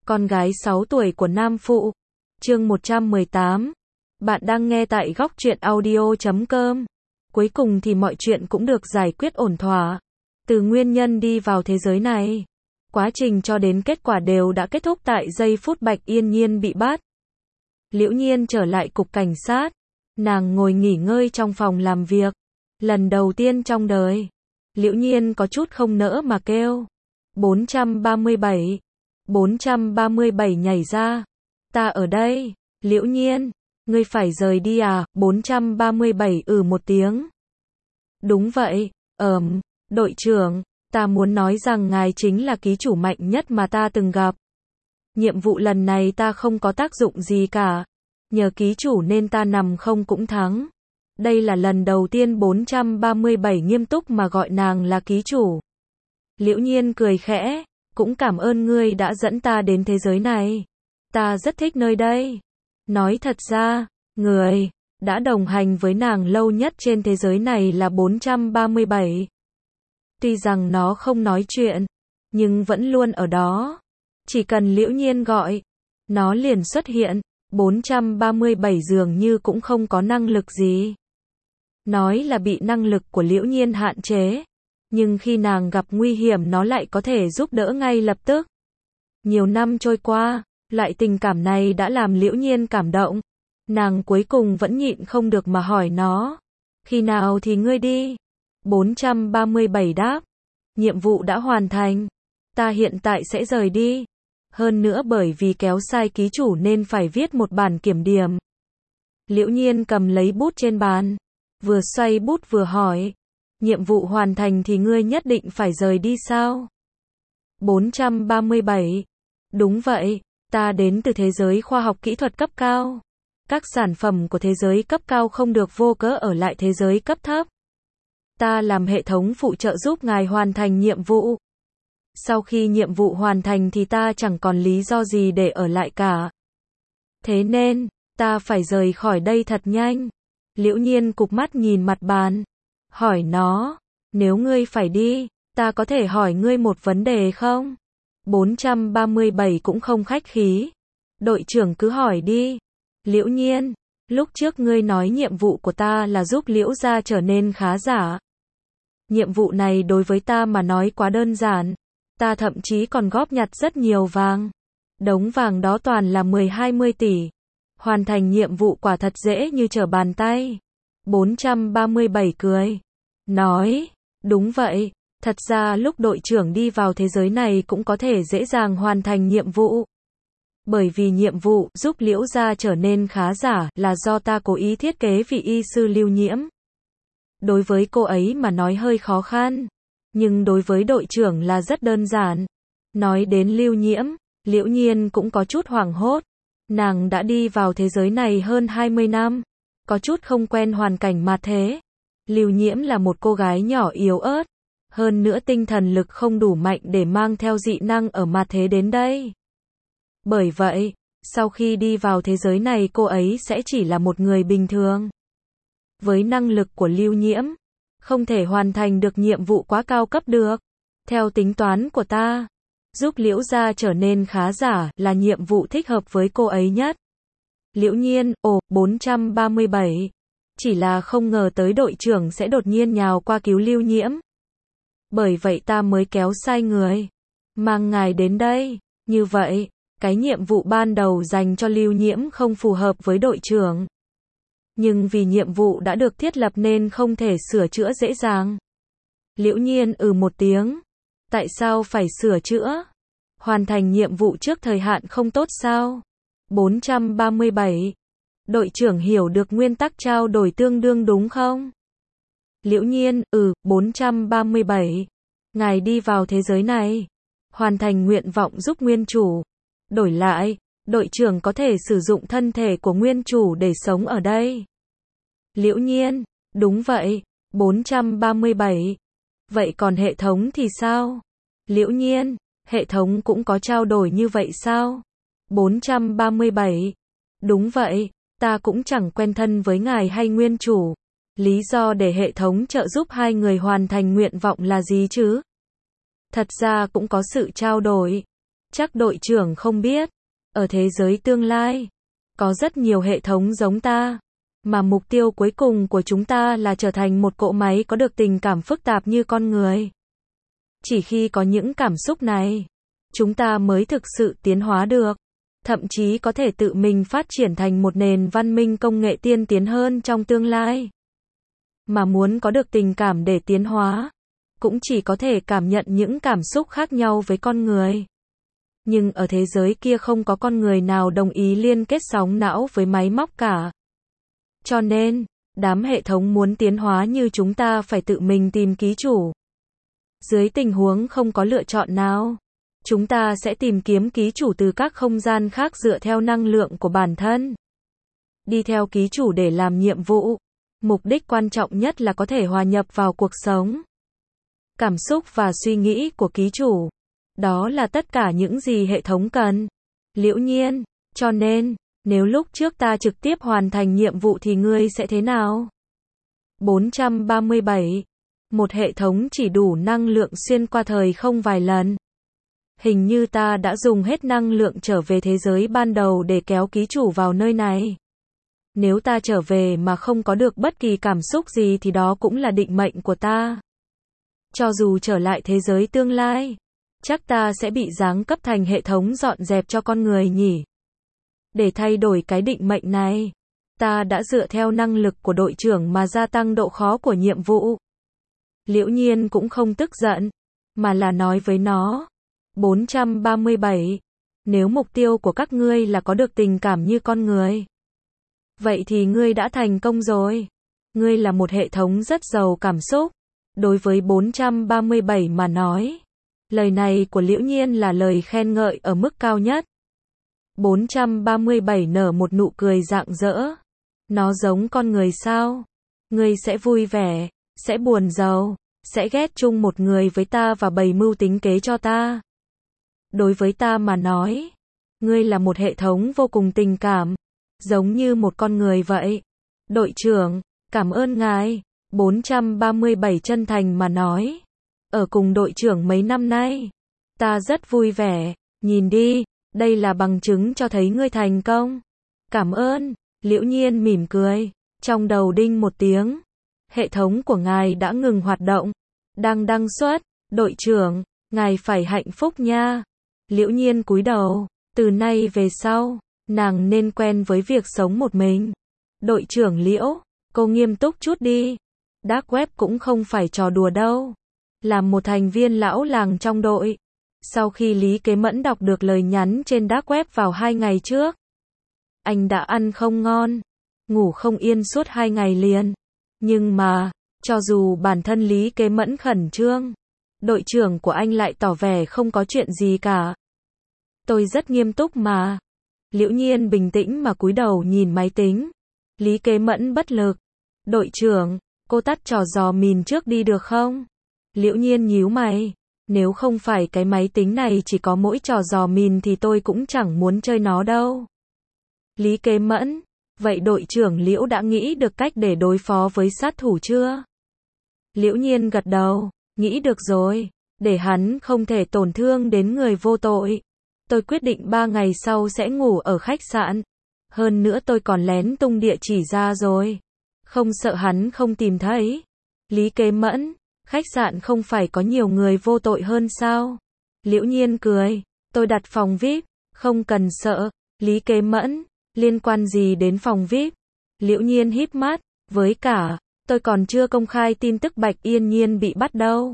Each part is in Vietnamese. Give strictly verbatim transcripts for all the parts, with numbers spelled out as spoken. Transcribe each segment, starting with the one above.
Con gái sáu tuổi của Nam Phụ. Chương một trăm mười tám. Bạn đang nghe tại góc truyện audio chấm com. Cuối cùng thì mọi chuyện cũng được giải quyết ổn thỏa. Từ nguyên nhân đi vào thế giới này, quá trình cho đến kết quả đều đã kết thúc tại giây phút Bạch Yên Nhiên bị bắt. Liễu Nhiên trở lại cục cảnh sát. Nàng ngồi nghỉ ngơi trong phòng làm việc. Lần đầu tiên trong đời, Liễu Nhiên có chút không nỡ mà kêu. bốn trăm ba mươi bảy. bốn trăm ba mươi bảy nhảy ra. Ta ở đây. Liễu Nhiên, ngươi phải rời đi à? bốn trăm ba mươi bảy ừ một tiếng. Đúng vậy, ờm, đội trưởng, ta muốn nói rằng ngài chính là ký chủ mạnh nhất mà ta từng gặp. Nhiệm vụ lần này ta không có tác dụng gì cả. Nhờ ký chủ nên ta nằm không cũng thắng. Đây là lần đầu tiên bốn trăm ba mươi bảy nghiêm túc mà gọi nàng là ký chủ. Liễu Nhiên cười khẽ, cũng cảm ơn ngươi đã dẫn ta đến thế giới này. Ta rất thích nơi đây. Nói thật ra, người đã đồng hành với nàng lâu nhất trên thế giới này là bốn trăm ba mươi bảy. Tuy rằng nó không nói chuyện, nhưng vẫn luôn ở đó. Chỉ cần Liễu Nhiên gọi, nó liền xuất hiện. bốn trăm ba mươi bảy dường như cũng không có năng lực gì. Nói là bị năng lực của Liễu Nhiên hạn chế, nhưng khi nàng gặp nguy hiểm nó lại có thể giúp đỡ ngay lập tức. Nhiều năm trôi qua, loại tình cảm này đã làm Liễu Nhiên cảm động. Nàng cuối cùng vẫn nhịn không được mà hỏi nó. Khi nào thì ngươi đi? bốn trăm ba mươi bảy đáp. Nhiệm vụ đã hoàn thành. Ta hiện tại sẽ rời đi. Hơn nữa bởi vì kéo sai ký chủ nên phải viết một bản kiểm điểm. Liễu Nhiên cầm lấy bút trên bàn, vừa xoay bút vừa hỏi. Nhiệm vụ hoàn thành thì ngươi nhất định phải rời đi sao? bốn trăm ba mươi bảy. Đúng vậy, ta đến từ thế giới khoa học kỹ thuật cấp cao. Các sản phẩm của thế giới cấp cao không được vô cớ ở lại thế giới cấp thấp. Ta làm hệ thống phụ trợ giúp ngài hoàn thành nhiệm vụ. Sau khi nhiệm vụ hoàn thành thì ta chẳng còn lý do gì để ở lại cả. Thế nên, ta phải rời khỏi đây thật nhanh. Liễu Nhiên cụp mắt nhìn mặt bàn. Hỏi nó, nếu ngươi phải đi, ta có thể hỏi ngươi một vấn đề không? bốn trăm ba mươi bảy cũng không khách khí. Đội trưởng cứ hỏi đi. Liễu Nhiên, lúc trước ngươi nói nhiệm vụ của ta là giúp Liễu gia trở nên khá giả. Nhiệm vụ này đối với ta mà nói quá đơn giản. Ta thậm chí còn góp nhặt rất nhiều vàng. Đống vàng đó toàn là mười hai mươi tỷ. Hoàn thành nhiệm vụ quả thật dễ như trở bàn tay. bốn trăm ba mươi bảy cười. Nói, đúng vậy, thật ra lúc đội trưởng đi vào thế giới này cũng có thể dễ dàng hoàn thành nhiệm vụ. Bởi vì nhiệm vụ giúp Liễu gia trở nên khá giả là do ta cố ý thiết kế vị y sư Lưu Nhiễm. Đối với cô ấy mà nói hơi khó khăn. Nhưng đối với đội trưởng là rất đơn giản. Nói đến Lưu Nhiễm, Liễu Nhiên cũng có chút hoảng hốt. Nàng đã đi vào thế giới này hơn hai mươi năm. Có chút không quen hoàn cảnh mà thế. Lưu Nhiễm là một cô gái nhỏ yếu ớt. Hơn nữa tinh thần lực không đủ mạnh để mang theo dị năng ở mà thế đến đây. Bởi vậy, sau khi đi vào thế giới này cô ấy sẽ chỉ là một người bình thường. Với năng lực của Lưu Nhiễm, không thể hoàn thành được nhiệm vụ quá cao cấp được. Theo tính toán của ta, giúp Liễu gia trở nên khá giả là nhiệm vụ thích hợp với cô ấy nhất. Liễu Nhiên, ồ, bốn trăm ba mươi bảy. Chỉ là không ngờ tới đội trưởng sẽ đột nhiên nhào qua cứu Lưu Nhiễm. Bởi vậy ta mới kéo sai người. Mang ngài đến đây. Như vậy, cái nhiệm vụ ban đầu dành cho Lưu Nhiễm không phù hợp với đội trưởng. Nhưng vì nhiệm vụ đã được thiết lập nên không thể sửa chữa dễ dàng. Liễu Nhiên ừ một tiếng. Tại sao phải sửa chữa? Hoàn thành nhiệm vụ trước thời hạn không tốt sao? bốn trăm ba mươi bảy. Đội trưởng hiểu được nguyên tắc trao đổi tương đương đúng không? Liễu Nhiên, ừ, bốn trăm ba mươi bảy. Ngài đi vào thế giới này. Hoàn thành nguyện vọng giúp nguyên chủ. Đổi lại, đội trưởng có thể sử dụng thân thể của nguyên chủ để sống ở đây. Liễu Nhiên, đúng vậy, bốn trăm ba mươi bảy. Vậy còn hệ thống thì sao? Liễu Nhiên, hệ thống cũng có trao đổi như vậy sao? bốn trăm ba mươi bảy. Đúng vậy, ta cũng chẳng quen thân với ngài hay nguyên chủ. Lý do để hệ thống trợ giúp hai người hoàn thành nguyện vọng là gì chứ? Thật ra cũng có sự trao đổi. Chắc đội trưởng không biết, ở thế giới tương lai, có rất nhiều hệ thống giống ta, mà mục tiêu cuối cùng của chúng ta là trở thành một cỗ máy có được tình cảm phức tạp như con người. Chỉ khi có những cảm xúc này, chúng ta mới thực sự tiến hóa được, thậm chí có thể tự mình phát triển thành một nền văn minh công nghệ tiên tiến hơn trong tương lai. Mà muốn có được tình cảm để tiến hóa, cũng chỉ có thể cảm nhận những cảm xúc khác nhau với con người. Nhưng ở thế giới kia không có con người nào đồng ý liên kết sóng não với máy móc cả. Cho nên, đám hệ thống muốn tiến hóa như chúng ta phải tự mình tìm ký chủ. Dưới tình huống không có lựa chọn nào, chúng ta sẽ tìm kiếm ký chủ từ các không gian khác dựa theo năng lượng của bản thân. Đi theo ký chủ để làm nhiệm vụ. Mục đích quan trọng nhất là có thể hòa nhập vào cuộc sống. Cảm xúc và suy nghĩ của ký chủ. Đó là tất cả những gì hệ thống cần. Liễu Nhiên, cho nên, nếu lúc trước ta trực tiếp hoàn thành nhiệm vụ thì ngươi sẽ thế nào? bốn trăm ba mươi bảy. Một hệ thống chỉ đủ năng lượng xuyên qua thời không vài lần. Hình như ta đã dùng hết năng lượng trở về thế giới ban đầu để kéo ký chủ vào nơi này. Nếu ta trở về mà không có được bất kỳ cảm xúc gì thì đó cũng là định mệnh của ta. Cho dù trở lại thế giới tương lai, chắc ta sẽ bị giáng cấp thành hệ thống dọn dẹp cho con người nhỉ. Để thay đổi cái định mệnh này, ta đã dựa theo năng lực của đội trưởng mà gia tăng độ khó của nhiệm vụ. Liễu Nhiên cũng không tức giận, mà là nói với nó. bốn trăm ba mươi bảy. Nếu mục tiêu của các ngươi là có được tình cảm như con người, vậy thì ngươi đã thành công rồi. Ngươi là một hệ thống rất giàu cảm xúc. Đối với bốn trăm ba mươi bảy mà nói, lời này của Liễu Nhiên là lời khen ngợi ở mức cao nhất. bốn trăm ba mươi bảy nở một nụ cười rạng rỡ. Nó giống con người sao? Ngươi sẽ vui vẻ, sẽ buồn giàu, sẽ ghét chung một người với ta và bày mưu tính kế cho ta. Đối với ta mà nói, ngươi là một hệ thống vô cùng tình cảm, giống như một con người vậy. Đội trưởng, cảm ơn ngài. bốn trăm ba mươi bảy chân thành mà nói. Ở cùng đội trưởng mấy năm nay, ta rất vui vẻ. Nhìn đi, đây là bằng chứng cho thấy ngươi thành công. Cảm ơn. Liễu Nhiên mỉm cười. Trong đầu đinh một tiếng. Hệ thống của ngài đã ngừng hoạt động. Đang đăng xuất. Đội trưởng, ngài phải hạnh phúc nha. Liễu Nhiên cúi đầu. Từ nay về sau, nàng nên quen với việc sống một mình. Đội trưởng Liễu, cô nghiêm túc chút đi. Dark web cũng không phải trò đùa đâu. Làm một thành viên lão làng trong đội. Sau khi Lý Kế Mẫn đọc được lời nhắn trên Dark web vào hai ngày trước, anh đã ăn không ngon, ngủ không yên suốt hai ngày liền. Nhưng mà, cho dù bản thân Lý Kế Mẫn khẩn trương, đội trưởng của anh lại tỏ vẻ không có chuyện gì cả. Tôi rất nghiêm túc mà. Liễu Nhiên bình tĩnh mà cúi đầu nhìn máy tính. Lý Kế Mẫn bất lực. Đội trưởng, cô tắt trò dò mìn trước đi được không? Liễu Nhiên nhíu mày. Nếu không phải cái máy tính này chỉ có mỗi trò dò mìn thì tôi cũng chẳng muốn chơi nó đâu. Lý Kế Mẫn, vậy đội trưởng Liễu đã nghĩ được cách để đối phó với sát thủ chưa? Liễu Nhiên gật đầu, nghĩ được rồi, để hắn không thể tổn thương đến người vô tội. Tôi quyết định ba ngày sau sẽ ngủ ở khách sạn. Hơn nữa tôi còn lén tung địa chỉ ra rồi. Không sợ hắn không tìm thấy. Lý Kế Mẫn, khách sạn không phải có nhiều người vô tội hơn sao? Liễu Nhiên cười, tôi đặt phòng vi ai pi, không cần sợ. Lý Kế Mẫn, liên quan gì đến phòng vi ai pi? Liễu Nhiên híp mắt, với cả, tôi còn chưa công khai tin tức Bạch Yên Nhiên bị bắt đâu.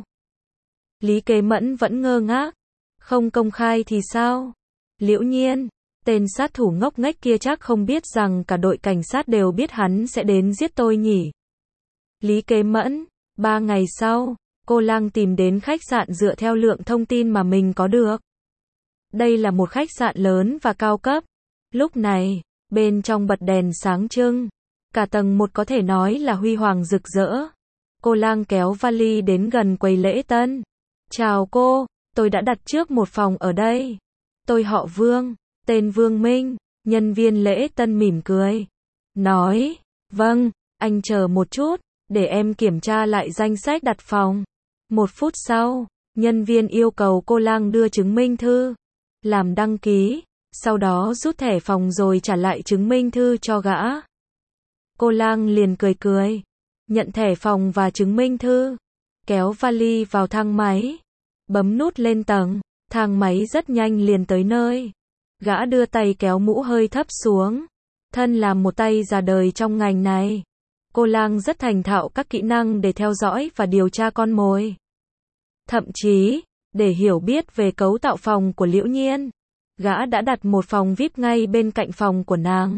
Lý Kế Mẫn vẫn ngơ ngác, không công khai thì sao? Liễu Nhiên, tên sát thủ ngốc nghếch kia chắc không biết rằng cả đội cảnh sát đều biết hắn sẽ đến giết tôi nhỉ? Lý Kế Mẫn, ba ngày sau, cô Lang tìm đến khách sạn dựa theo lượng thông tin mà mình có được. Đây là một khách sạn lớn và cao cấp. Lúc này, bên trong bật đèn sáng trưng. Cả tầng một có thể nói là huy hoàng rực rỡ. Cô Lang kéo vali đến gần quầy lễ tân. Chào cô, tôi đã đặt trước một phòng ở đây. Tôi họ Vương, tên Vương Minh. Nhân viên lễ tân mỉm cười. Nói, vâng, anh chờ một chút, để em kiểm tra lại danh sách đặt phòng. Một phút sau, nhân viên yêu cầu cô Lang đưa chứng minh thư. làm đăng ký, sau đó rút thẻ phòng rồi trả lại chứng minh thư cho gã. Cô Lang liền cười cười, nhận thẻ phòng và chứng minh thư, kéo vali vào thang máy, bấm nút lên tầng, thang máy rất nhanh liền tới nơi. Gã đưa tay kéo mũ hơi thấp xuống, thân làm một tay già đời trong ngành này. Cô Lang rất thành thạo các kỹ năng để theo dõi và điều tra con mồi. Thậm chí, để hiểu biết về cấu tạo phòng của Liễu Nhiên, gã đã đặt một phòng vi ai pi ngay bên cạnh phòng của nàng.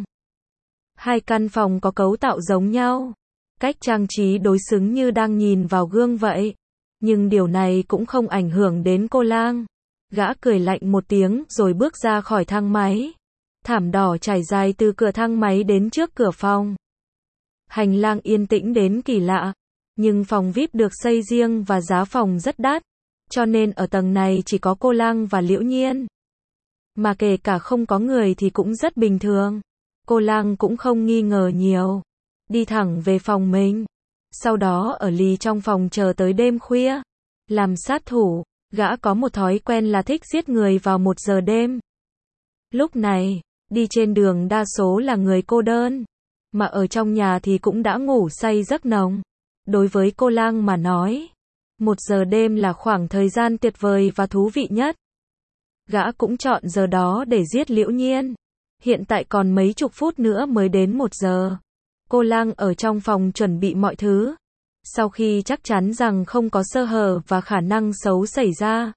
Hai căn phòng có cấu tạo giống nhau, cách trang trí đối xứng như đang nhìn vào gương vậy. Nhưng điều này cũng không ảnh hưởng đến cô Lang. Gã cười lạnh một tiếng rồi bước ra khỏi thang máy. Thảm đỏ trải dài từ cửa thang máy đến trước cửa phòng. Hành lang yên tĩnh đến kỳ lạ, nhưng phòng vi ai pi được xây riêng và giá phòng rất đắt, cho nên ở tầng này chỉ có cô Lang và Liễu Nhiên. Mà kể cả không có người thì cũng rất bình thường. Cô Lang cũng không nghi ngờ nhiều, đi thẳng về phòng mình. Sau đó ở lì trong phòng chờ tới đêm khuya. Làm sát thủ, gã có một thói quen là thích giết người vào một giờ đêm. Lúc này, đi trên đường đa số là người cô đơn, mà ở trong nhà thì cũng đã ngủ say giấc nồng. Đối với cô Lang mà nói, một giờ đêm là khoảng thời gian tuyệt vời và thú vị nhất. Gã cũng chọn giờ đó để giết Liễu Nhiên. Hiện tại còn mấy chục phút nữa mới đến một giờ. Cô Lang ở trong phòng chuẩn bị mọi thứ. Sau khi chắc chắn rằng không có sơ hở và khả năng xấu xảy ra,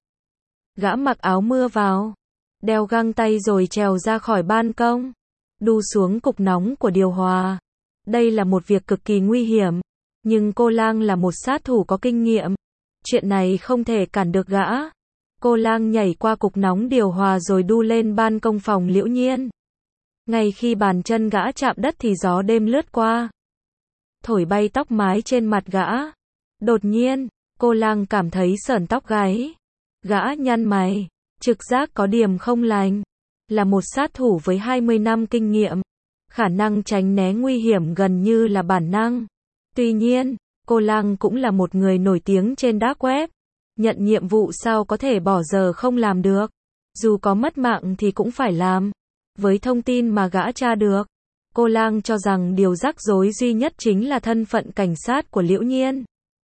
gã mặc áo mưa vào, đeo găng tay rồi trèo ra khỏi ban công, đu xuống cục nóng của điều hòa. Đây là một việc cực kỳ nguy hiểm, nhưng cô Lang là một sát thủ có kinh nghiệm. Chuyện này không thể cản được gã. Cô Lang nhảy qua cục nóng điều hòa rồi đu lên ban công phòng Liễu Nhiên. Ngay khi bàn chân gã chạm đất thì gió đêm lướt qua, thổi bay tóc mái trên mặt gã. Đột nhiên, cô Lang cảm thấy sởn tóc gáy. Gã nhăn mày, trực giác có điểm không lành. Là một sát thủ với hai mươi năm kinh nghiệm, khả năng tránh né nguy hiểm gần như là bản năng. Tuy nhiên, cô Lang cũng là một người nổi tiếng trên dark web. Nhận nhiệm vụ sao có thể bỏ giờ không làm được. Dù có mất mạng thì cũng phải làm. Với thông tin mà gã tra được, cô Lang cho rằng điều rắc rối duy nhất chính là thân phận cảnh sát của Liễu Nhiên.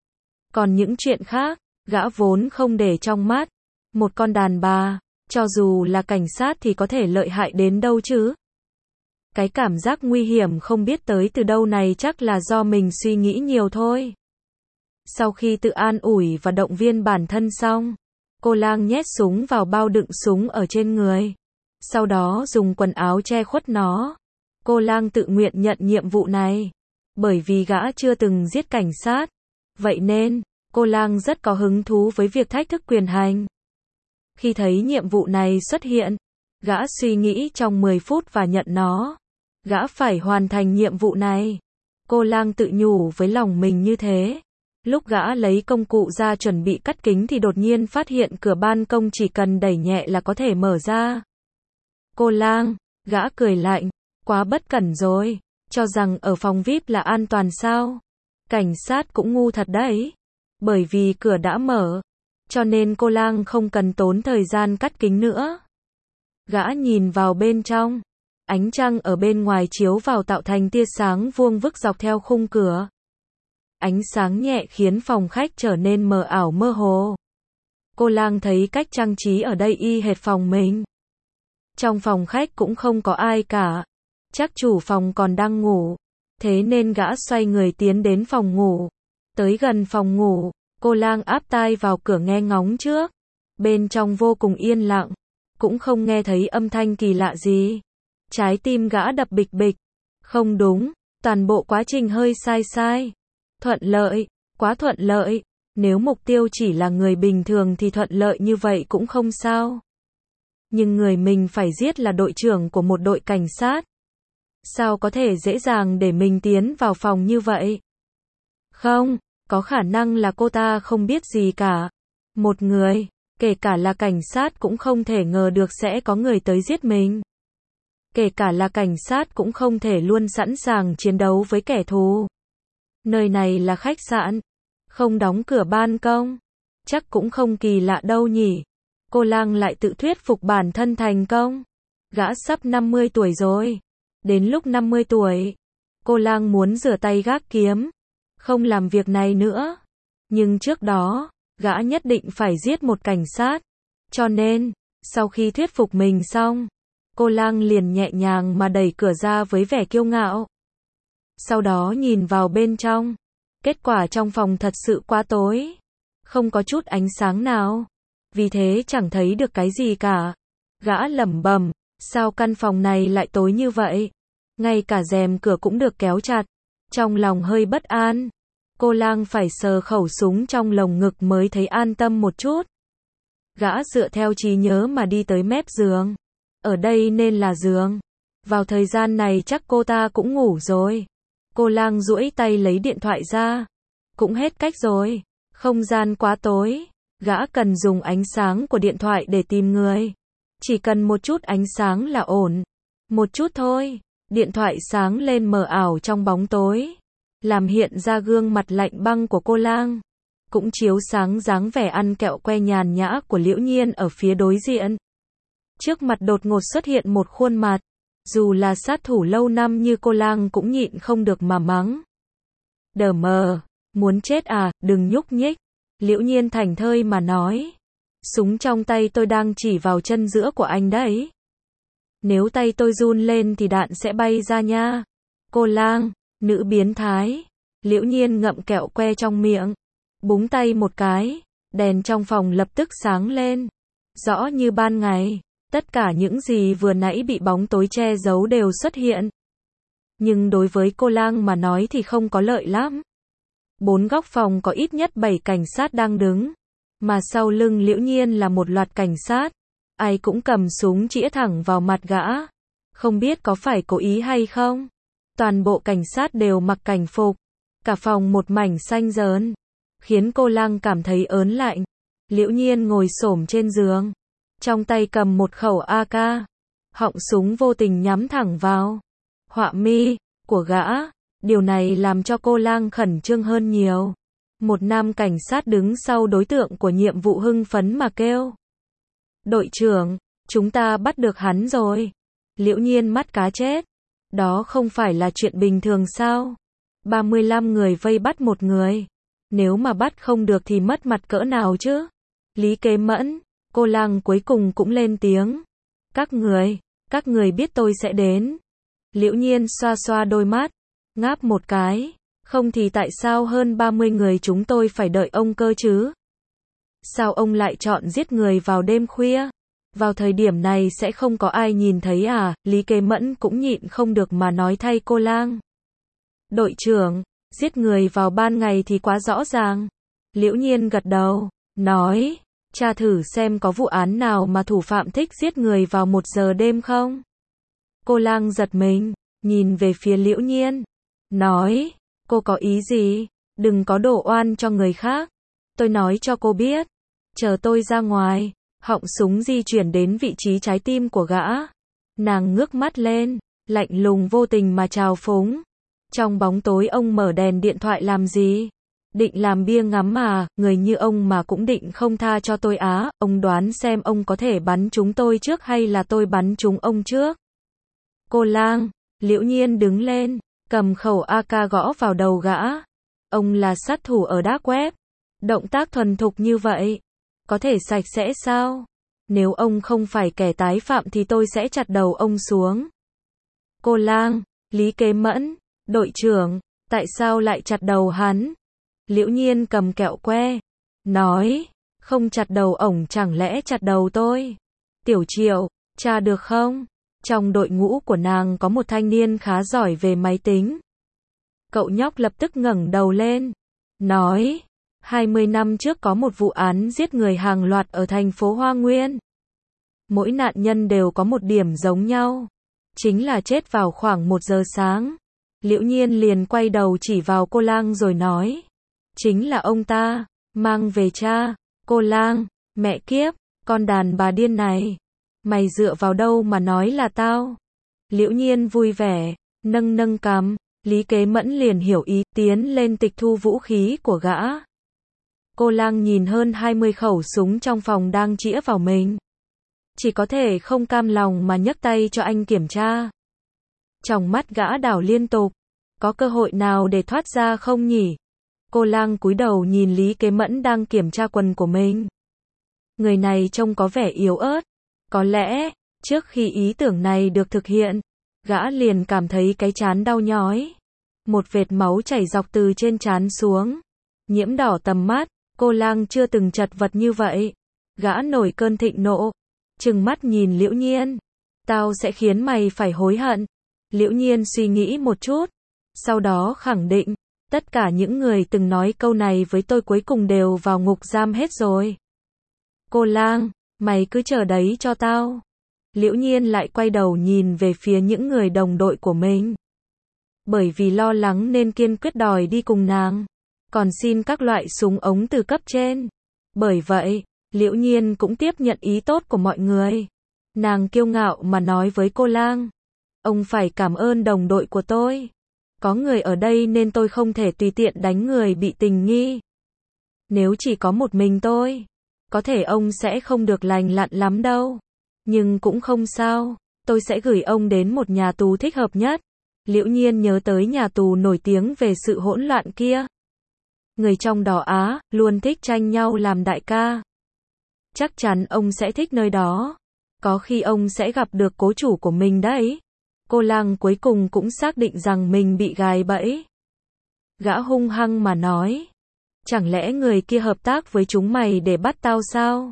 Còn những chuyện khác, gã vốn không để trong mắt. Một con đàn bà, cho dù là cảnh sát thì có thể lợi hại đến đâu chứ. Cái cảm giác nguy hiểm không biết tới từ đâu này chắc là do mình suy nghĩ nhiều thôi. Sau khi tự an ủi và động viên bản thân xong, cô Lang nhét súng vào bao đựng súng ở trên người. Sau đó dùng quần áo che khuất nó. Cô Lang tự nguyện nhận nhiệm vụ này. Bởi vì gã chưa từng giết cảnh sát. Vậy nên, cô Lang rất có hứng thú với việc thách thức quyền hành. Khi thấy nhiệm vụ này xuất hiện, gã suy nghĩ trong mười phút và nhận nó. Gã phải hoàn thành nhiệm vụ này. Cô Lang tự nhủ với lòng mình như thế. Lúc gã lấy công cụ ra chuẩn bị cắt kính thì đột nhiên phát hiện cửa ban công chỉ cần đẩy nhẹ là có thể mở ra. Cô Lang, gã cười lạnh, quá bất cẩn rồi, cho rằng ở phòng vi ai pi là an toàn sao? Cảnh sát cũng ngu thật đấy. Bởi vì cửa đã mở, cho nên cô Lang không cần tốn thời gian cắt kính nữa. Gã nhìn vào bên trong, ánh trăng ở bên ngoài chiếu vào tạo thành tia sáng vuông vức dọc theo khung cửa. Ánh sáng nhẹ khiến phòng khách trở nên mờ ảo mơ hồ. Cô Lang thấy cách trang trí ở đây y hệt phòng mình. Trong phòng khách cũng không có ai cả. Chắc chủ phòng còn đang ngủ. Thế nên gã xoay người tiến đến phòng ngủ. Tới gần phòng ngủ, cô Lang áp tai vào cửa nghe ngóng trước. Bên trong vô cùng yên lặng. Cũng không nghe thấy âm thanh kỳ lạ gì. Trái tim gã đập bịch bịch. Không đúng, toàn bộ quá trình hơi sai sai. Thuận lợi, quá thuận lợi. Nếu mục tiêu chỉ là người bình thường thì thuận lợi như vậy cũng không sao. Nhưng người mình phải giết là đội trưởng của một đội cảnh sát. Sao có thể dễ dàng để mình tiến vào phòng như vậy? Không, có khả năng là cô ta không biết gì cả. Một người, kể cả là cảnh sát cũng không thể ngờ được sẽ có người tới giết mình. Kể cả là cảnh sát cũng không thể luôn sẵn sàng chiến đấu với kẻ thù. Nơi này là khách sạn, không đóng cửa ban công. Chắc cũng không kỳ lạ đâu nhỉ. Cô Lang lại tự thuyết phục bản thân thành công. Gã sắp năm mươi tuổi rồi. Đến lúc năm mươi tuổi, cô Lang muốn rửa tay gác kiếm, không làm việc này nữa. Nhưng trước đó, gã nhất định phải giết một cảnh sát. Cho nên, sau khi thuyết phục mình xong, cô Lang liền nhẹ nhàng mà đẩy cửa ra với vẻ kiêu ngạo. Sau đó nhìn vào bên trong. Kết quả trong phòng thật sự quá tối. Không có chút ánh sáng nào. Vì thế chẳng thấy được cái gì cả. Gã lẩm bẩm, sao căn phòng này lại tối như vậy? Ngay cả rèm cửa cũng được kéo chặt. Trong lòng hơi bất an. Cô Lang phải sờ khẩu súng trong lồng ngực mới thấy an tâm một chút. Gã dựa theo trí nhớ mà đi tới mép giường. Ở đây nên là giường. Vào thời gian này chắc cô ta cũng ngủ rồi. Cô Lang duỗi tay lấy điện thoại ra. Cũng hết cách rồi. Không gian quá tối. Gã cần dùng ánh sáng của điện thoại để tìm người. Chỉ cần một chút ánh sáng là ổn. Một chút thôi. Điện thoại sáng lên mờ ảo trong bóng tối. Làm hiện ra gương mặt lạnh băng của cô Lang. Cũng chiếu sáng dáng vẻ ăn kẹo que nhàn nhã của Liễu Nhiên ở phía đối diện. Trước mặt đột ngột xuất hiện một khuôn mặt. Dù là sát thủ lâu năm như cô Lang cũng nhịn không được mà mắng. Đờ mờ, muốn chết à, đừng nhúc nhích. Liễu Nhiên thảnh thơi mà nói. Súng trong tay tôi đang chỉ vào chân giữa của anh đấy. Nếu tay tôi run lên thì đạn sẽ bay ra nha. Cô Lang, nữ biến thái. Liễu Nhiên ngậm kẹo que trong miệng. Búng tay một cái. Đèn trong phòng lập tức sáng lên. Rõ như ban ngày. Tất cả những gì vừa nãy bị bóng tối che giấu đều xuất hiện. Nhưng đối với cô Lang mà nói thì không có lợi lắm. Bốn góc phòng có ít nhất bảy cảnh sát đang đứng. Mà sau lưng Liễu Nhiên là một loạt cảnh sát. Ai cũng cầm súng chĩa thẳng vào mặt gã. Không biết có phải cố ý hay không. Toàn bộ cảnh sát đều mặc cảnh phục. Cả phòng một mảnh xanh rờn. Khiến cô Lang cảm thấy ớn lạnh. Liễu Nhiên ngồi xổm trên giường. Trong tay cầm một khẩu a ca. Họng súng vô tình nhắm thẳng vào họa mi của gã. Điều này làm cho cô Lang khẩn trương hơn nhiều. Một nam cảnh sát đứng sau đối tượng của nhiệm vụ hưng phấn mà kêu. Đội trưởng, chúng ta bắt được hắn rồi. Liễu Nhiên mắt cá chết. Đó không phải là chuyện bình thường sao? ba mươi lăm người vây bắt một người. Nếu mà bắt không được thì mất mặt cỡ nào chứ? Lý Kế Mẫn, cô Lang cuối cùng cũng lên tiếng. Các người, các người biết tôi sẽ đến. Liễu Nhiên xoa xoa đôi mắt. Ngáp một cái. Không thì tại sao hơn ba mươi người chúng tôi phải đợi ông cơ chứ? Sao ông lại chọn giết người vào đêm khuya? Vào thời điểm này sẽ không có ai nhìn thấy à? Lý Kế Mẫn cũng nhịn không được mà nói thay cô Lang. Đội trưởng, giết người vào ban ngày thì quá rõ ràng. Liễu Nhiên gật đầu, nói, tra thử xem có vụ án nào mà thủ phạm thích giết người vào một giờ đêm không? Cô Lang giật mình, nhìn về phía Liễu Nhiên, nói, cô có ý gì? Đừng có đổ oan cho người khác. Tôi nói cho cô biết, chờ tôi ra ngoài. Họng súng di chuyển đến vị trí trái tim của gã. Nàng ngước mắt lên, lạnh lùng vô tình mà trào phúng. Trong bóng tối ông mở đèn điện thoại làm gì? Định làm bia ngắm à? Người như ông mà cũng định không tha cho tôi á? Ông đoán xem ông có thể bắn chúng tôi trước hay là tôi bắn chúng ông trước? Cô Lang, Liễu Nhiên đứng lên, cầm khẩu a ca gõ vào đầu gã. Ông là sát thủ ở Dark Web. Động tác thuần thục như vậy, có thể sạch sẽ sao? Nếu ông không phải kẻ tái phạm thì tôi sẽ chặt đầu ông xuống. Cô Lang, Lý Kế Mẫn, đội trưởng, tại sao lại chặt đầu hắn? Liễu Nhiên cầm kẹo que, nói, không chặt đầu ổng chẳng lẽ chặt đầu tôi? Tiểu Triệu, tra được không? Trong đội ngũ của nàng có một thanh niên khá giỏi về máy tính. Cậu nhóc lập tức ngẩng đầu lên, nói, hai mươi năm trước có một vụ án giết người hàng loạt ở thành phố Hoa Nguyên. Mỗi nạn nhân đều có một điểm giống nhau. Chính là chết vào khoảng một giờ sáng. Liễu Nhiên liền quay đầu chỉ vào cô Lang rồi nói. Chính là ông ta, mang về cha. Cô Lang, mẹ kiếp, con đàn bà điên này. Mày dựa vào đâu mà nói là tao? Liễu Nhiên vui vẻ, nâng nâng cằm. Lý Kế Mẫn liền hiểu ý, tiến lên tịch thu vũ khí của gã. Cô Lang nhìn hơn hai mươi khẩu súng trong phòng đang chĩa vào mình. Chỉ có thể không cam lòng mà nhấc tay cho anh kiểm tra. Tròng mắt gã đảo liên tục. Có cơ hội nào để thoát ra không nhỉ? Cô Lang cúi đầu nhìn Lý Kế Mẫn đang kiểm tra quần của mình. Người này trông có vẻ yếu ớt. Có lẽ, trước khi ý tưởng này được thực hiện, gã liền cảm thấy cái trán đau nhói. Một vệt máu chảy dọc từ trên trán xuống. Nhiễm đỏ tầm mắt, cô Lang chưa từng chật vật như vậy. Gã nổi cơn thịnh nộ. Trừng mắt nhìn Liễu Nhiên. Tao sẽ khiến mày phải hối hận. Liễu Nhiên suy nghĩ một chút. Sau đó khẳng định. Tất cả những người từng nói câu này với tôi cuối cùng đều vào ngục giam hết rồi. Cô Lang, mày cứ chờ đấy cho tao. Liễu Nhiên lại quay đầu nhìn về phía những người đồng đội của mình. Bởi vì lo lắng nên kiên quyết đòi đi cùng nàng. Còn xin các loại súng ống từ cấp trên. Bởi vậy, Liễu Nhiên cũng tiếp nhận ý tốt của mọi người. Nàng kiêu ngạo mà nói với cô Lang. Ông phải cảm ơn đồng đội của tôi. Có người ở đây nên tôi không thể tùy tiện đánh người bị tình nghi. Nếu chỉ có một mình tôi, có thể ông sẽ không được lành lặn lắm đâu. Nhưng cũng không sao, tôi sẽ gửi ông đến một nhà tù thích hợp nhất. Liễu Nhiên nhớ tới nhà tù nổi tiếng về sự hỗn loạn kia. Người trong đó Á, luôn thích tranh nhau làm đại ca. Chắc chắn ông sẽ thích nơi đó. Có khi ông sẽ gặp được cố chủ của mình đấy. Cô Lang cuối cùng cũng xác định rằng mình bị gài bẫy. Gã hung hăng mà nói. Chẳng lẽ người kia hợp tác với chúng mày để bắt tao sao?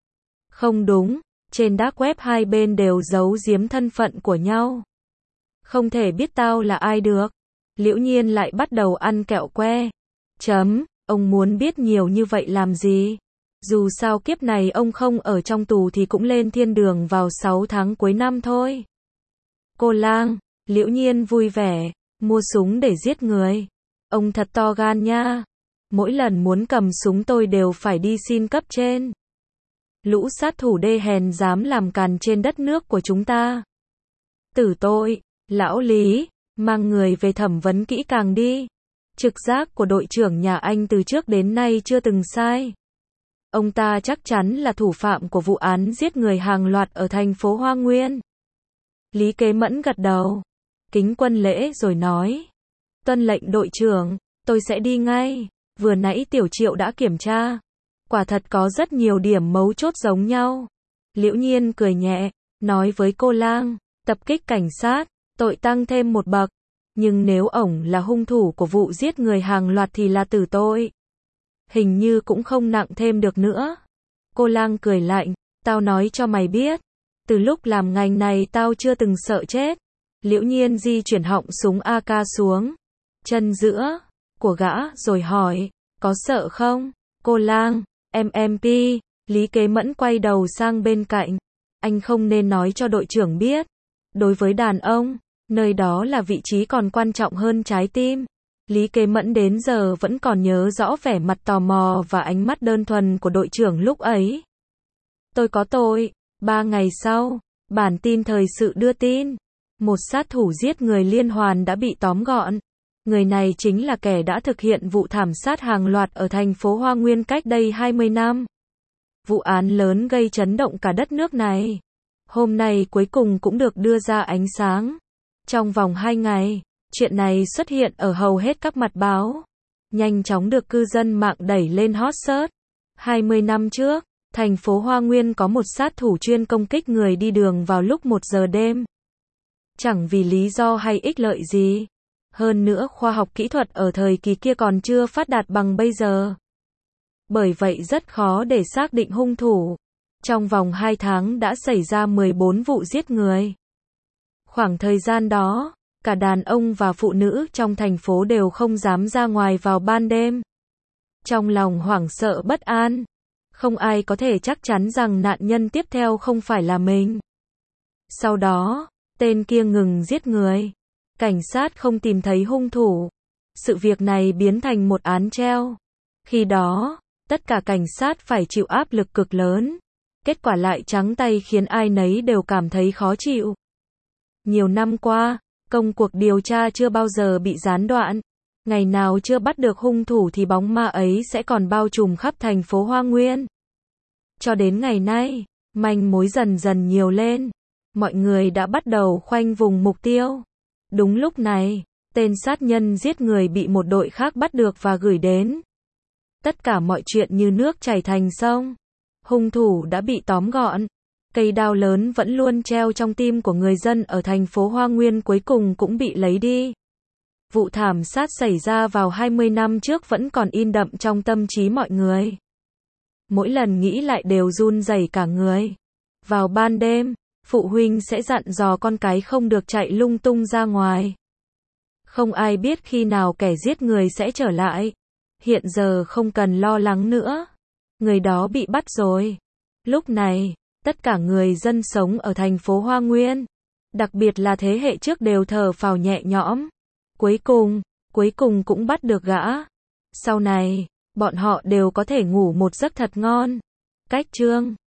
Không đúng, trên dark web hai bên đều giấu giếm thân phận của nhau. Không thể biết tao là ai được. Liễu Nhiên lại bắt đầu ăn kẹo que. Chấm, ông muốn biết nhiều như vậy làm gì? Dù sao kiếp này ông không ở trong tù thì cũng lên thiên đường vào sáu tháng cuối năm thôi. Cô Lang, Liễu Nhiên vui vẻ, mua súng để giết người. Ông thật to gan nha. Mỗi lần muốn cầm súng tôi đều phải đi xin cấp trên. Lũ sát thủ đê hèn dám làm càn trên đất nước của chúng ta. Tử tội, lão Lý, mang người về thẩm vấn kỹ càng đi. Trực giác của đội trưởng nhà anh từ trước đến nay chưa từng sai. Ông ta chắc chắn là thủ phạm của vụ án giết người hàng loạt ở thành phố Hoa Nguyên. Lý Kế Mẫn gật đầu, kính quân lễ rồi nói. Tuân lệnh đội trưởng, tôi sẽ đi ngay. Vừa nãy Tiểu Triệu đã kiểm tra. Quả thật có rất nhiều điểm mấu chốt giống nhau. Liễu Nhiên cười nhẹ, nói với cô Lang, tập kích cảnh sát, tội tăng thêm một bậc. Nhưng nếu ổng là hung thủ của vụ giết người hàng loạt thì là tử tội. Hình như cũng không nặng thêm được nữa. Cô Lang cười lạnh, tao nói cho mày biết. Từ lúc làm ngành này tao chưa từng sợ chết. Liễu Nhiên di chuyển họng súng a ca xuống. Chân giữa của gã rồi hỏi, có sợ không? Cô Lang, em em pê, Lý Kế Mẫn quay đầu sang bên cạnh. Anh không nên nói cho đội trưởng biết. Đối với đàn ông, nơi đó là vị trí còn quan trọng hơn trái tim. Lý Kế Mẫn đến giờ vẫn còn nhớ rõ vẻ mặt tò mò và ánh mắt đơn thuần của đội trưởng lúc ấy. Tôi có tội. Ba ngày sau, bản tin thời sự đưa tin. Một sát thủ giết người liên hoàn đã bị tóm gọn. Người này chính là kẻ đã thực hiện vụ thảm sát hàng loạt ở thành phố Hoa Nguyên cách đây hai mươi năm. Vụ án lớn gây chấn động cả đất nước này. Hôm nay cuối cùng cũng được đưa ra ánh sáng. Trong vòng hai ngày, chuyện này xuất hiện ở hầu hết các mặt báo. Nhanh chóng được cư dân mạng đẩy lên hot search. hai mươi năm trước, thành phố Hoa Nguyên có một sát thủ chuyên công kích người đi đường vào lúc một giờ đêm. Chẳng vì lý do hay ích lợi gì. Hơn nữa khoa học kỹ thuật ở thời kỳ kia còn chưa phát đạt bằng bây giờ. Bởi vậy rất khó để xác định hung thủ. Trong vòng hai tháng đã xảy ra mười bốn vụ giết người. Khoảng thời gian đó, cả đàn ông và phụ nữ trong thành phố đều không dám ra ngoài vào ban đêm. Trong lòng hoảng sợ bất an. Không ai có thể chắc chắn rằng nạn nhân tiếp theo không phải là mình. Sau đó, tên kia ngừng giết người. Cảnh sát không tìm thấy hung thủ. Sự việc này biến thành một án treo. Khi đó, tất cả cảnh sát phải chịu áp lực cực lớn. Kết quả lại trắng tay khiến ai nấy đều cảm thấy khó chịu. Nhiều năm qua, công cuộc điều tra chưa bao giờ bị gián đoạn. Ngày nào chưa bắt được hung thủ thì bóng ma ấy sẽ còn bao trùm khắp thành phố Hoa Nguyên. Cho đến ngày nay, manh mối dần dần nhiều lên. Mọi người đã bắt đầu khoanh vùng mục tiêu. Đúng lúc này, tên sát nhân giết người bị một đội khác bắt được và gửi đến. Tất cả mọi chuyện như nước chảy thành sông. Hung thủ đã bị tóm gọn. Cây đao lớn vẫn luôn treo trong tim của người dân ở thành phố Hoa Nguyên cuối cùng cũng bị lấy đi. Vụ thảm sát xảy ra vào hai mươi năm trước vẫn còn in đậm trong tâm trí mọi người. Mỗi lần nghĩ lại đều run rẩy cả người. Vào ban đêm, phụ huynh sẽ dặn dò con cái không được chạy lung tung ra ngoài. Không ai biết khi nào kẻ giết người sẽ trở lại. Hiện giờ không cần lo lắng nữa. Người đó bị bắt rồi. Lúc này, tất cả người dân sống ở thành phố Hoa Nguyên, đặc biệt là thế hệ trước đều thở phào nhẹ nhõm. Cuối cùng, cuối cùng cũng bắt được gã. Sau này, bọn họ đều có thể ngủ một giấc thật ngon. Cách chương